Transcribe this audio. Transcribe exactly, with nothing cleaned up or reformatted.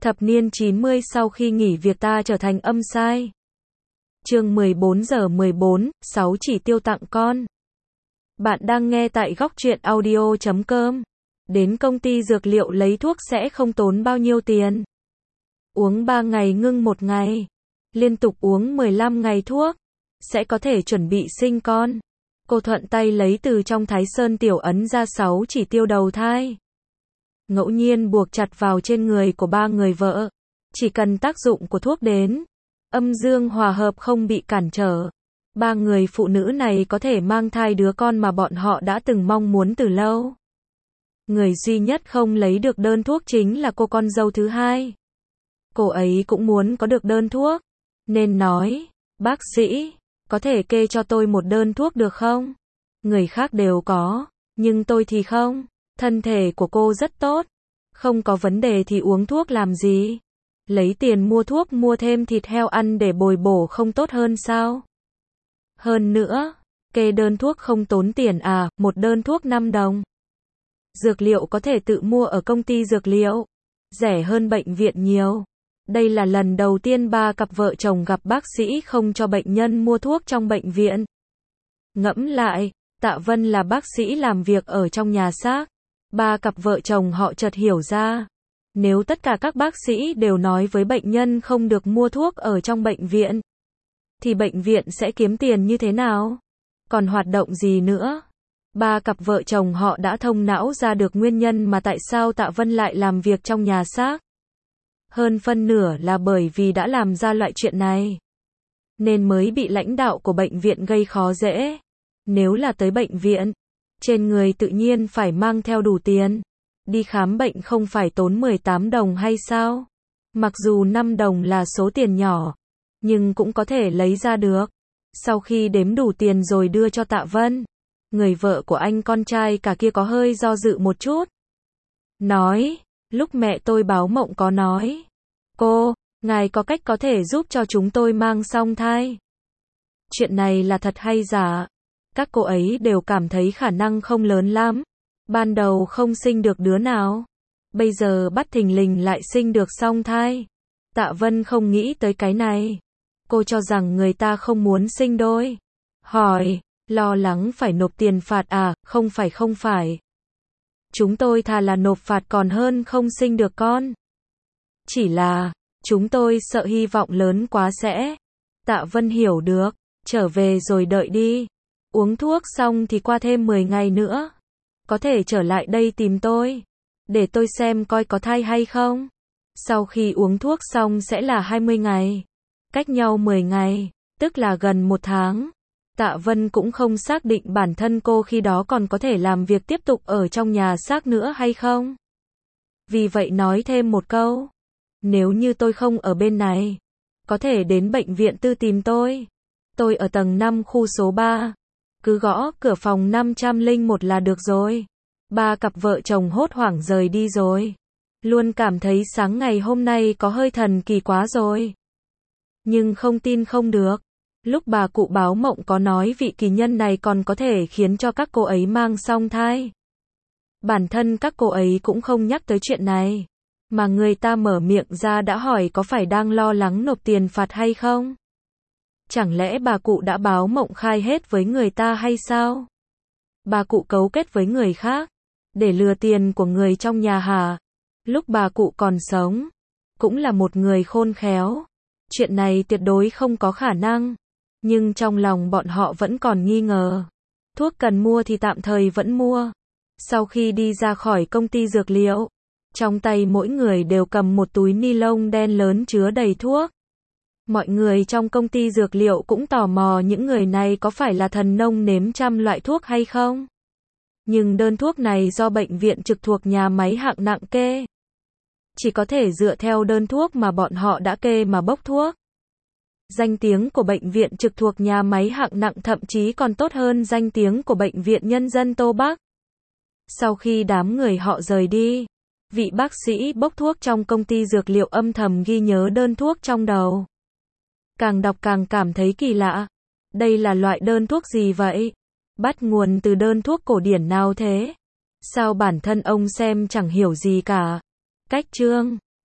Thập niên chín mươi sau khi nghỉ việc ta trở thành âm sai. Chương mười bốn giờ mười bốn, sáu chỉ tiêu tặng con. Bạn đang nghe tại góc truyện audio chấm com. Đến công ty dược liệu lấy thuốc sẽ không tốn bao nhiêu tiền. Uống ba ngày ngưng một ngày. Liên tục uống mười lăm ngày thuốc. Sẽ có thể chuẩn bị sinh con. Cô thuận tay lấy từ trong Thái Sơn tiểu ấn ra sáu chỉ tiêu đầu thai. Ngẫu nhiên buộc chặt vào trên người của ba người vợ. Chỉ cần tác dụng của thuốc đến, âm dương hòa hợp không bị cản trở, ba người phụ nữ này có thể mang thai đứa con mà bọn họ đã từng mong muốn từ lâu. Người duy nhất không lấy được đơn thuốc chính là cô con dâu thứ hai. Cô ấy cũng muốn có được đơn thuốc, nên nói, bác sĩ, có thể kê cho tôi một đơn thuốc được không? Người khác đều có, nhưng tôi thì không. Thân thể của cô rất tốt, không có vấn đề thì uống thuốc làm gì? Lấy tiền mua thuốc mua thêm thịt heo ăn để bồi bổ không tốt hơn sao? Hơn nữa, kê đơn thuốc không tốn tiền à, một đơn thuốc năm đồng. Dược liệu có thể tự mua ở công ty dược liệu, rẻ hơn bệnh viện nhiều. Đây là lần đầu tiên ba cặp vợ chồng gặp bác sĩ không cho bệnh nhân mua thuốc trong bệnh viện. Ngẫm lại, Tạ Vân là bác sĩ làm việc ở trong nhà xác. Ba cặp vợ chồng họ chợt hiểu ra, nếu tất cả các bác sĩ đều nói với bệnh nhân không được mua thuốc ở trong bệnh viện, thì bệnh viện sẽ kiếm tiền như thế nào? Còn hoạt động gì nữa? Ba cặp vợ chồng họ đã thông não ra được nguyên nhân mà tại sao Tạ Vân lại làm việc trong nhà xác. Hơn phân nửa là bởi vì đã làm ra loại chuyện này, nên mới bị lãnh đạo của bệnh viện gây khó dễ. Nếu là tới bệnh viện, trên người tự nhiên phải mang theo đủ tiền. Đi khám bệnh không phải tốn mười tám đồng hay sao? Mặc dù năm đồng là số tiền nhỏ, nhưng cũng có thể lấy ra được. Sau khi đếm đủ tiền rồi đưa cho Tạ Vân, người vợ của anh con trai cả kia có hơi do dự một chút. Nói, lúc mẹ tôi báo mộng có nói, cô, ngài có cách có thể giúp cho chúng tôi mang song thai. Chuyện này là thật hay giả? Các cô ấy đều cảm thấy khả năng không lớn lắm. Ban đầu không sinh được đứa nào, bây giờ bắt thình lình lại sinh được song thai. Tạ Vân không nghĩ tới cái này. Cô cho rằng người ta không muốn sinh đôi. Hỏi, lo lắng phải nộp tiền phạt à? Không phải không phải. Chúng tôi thà là nộp phạt còn hơn không sinh được con. Chỉ là, chúng tôi sợ hy vọng lớn quá sẽ. Tạ Vân hiểu được, trở về rồi đợi đi. Uống thuốc xong thì qua thêm mười ngày nữa. Có thể trở lại đây tìm tôi, để tôi xem coi có thai hay không. Sau khi uống thuốc xong sẽ là hai mươi ngày. Cách nhau mười ngày, tức là gần một tháng. Tạ Vân cũng không xác định bản thân cô khi đó còn có thể làm việc tiếp tục ở trong nhà xác nữa hay không. Vì vậy nói thêm một câu. Nếu như tôi không ở bên này, có thể đến bệnh viện tư tìm tôi. Tôi ở tầng năm khu số ba. Cứ gõ cửa phòng năm trăm lẻ một là được rồi. Ba cặp vợ chồng hốt hoảng rời đi rồi. Luôn cảm thấy sáng ngày hôm nay có hơi thần kỳ quá rồi. Nhưng không tin không được. Lúc bà cụ báo mộng có nói vị kỳ nhân này còn có thể khiến cho các cô ấy mang song thai. Bản thân các cô ấy cũng không nhắc tới chuyện này. Mà người ta mở miệng ra đã hỏi có phải đang lo lắng nộp tiền phạt hay không? Chẳng lẽ bà cụ đã báo mộng khai hết với người ta hay sao? Bà cụ cấu kết với người khác, để lừa tiền của người trong nhà hả? Lúc bà cụ còn sống, cũng là một người khôn khéo. Chuyện này tuyệt đối không có khả năng. Nhưng trong lòng bọn họ vẫn còn nghi ngờ. Thuốc cần mua thì tạm thời vẫn mua. Sau khi đi ra khỏi công ty dược liệu, trong tay mỗi người đều cầm một túi ni lông đen lớn chứa đầy thuốc. Mọi người trong công ty dược liệu cũng tò mò những người này có phải là thần nông nếm trăm loại thuốc hay không. Nhưng đơn thuốc này do bệnh viện trực thuộc nhà máy hạng nặng kê. Chỉ có thể dựa theo đơn thuốc mà bọn họ đã kê mà bốc thuốc. Danh tiếng của bệnh viện trực thuộc nhà máy hạng nặng thậm chí còn tốt hơn danh tiếng của bệnh viện nhân dân Tô Bắc. Sau khi đám người họ rời đi, vị bác sĩ bốc thuốc trong công ty dược liệu âm thầm ghi nhớ đơn thuốc trong đầu. Càng đọc càng cảm thấy kỳ lạ. Đây là loại đơn thuốc gì vậy? Bắt nguồn từ đơn thuốc cổ điển nào thế? Sao bản thân ông xem chẳng hiểu gì cả? Cách chương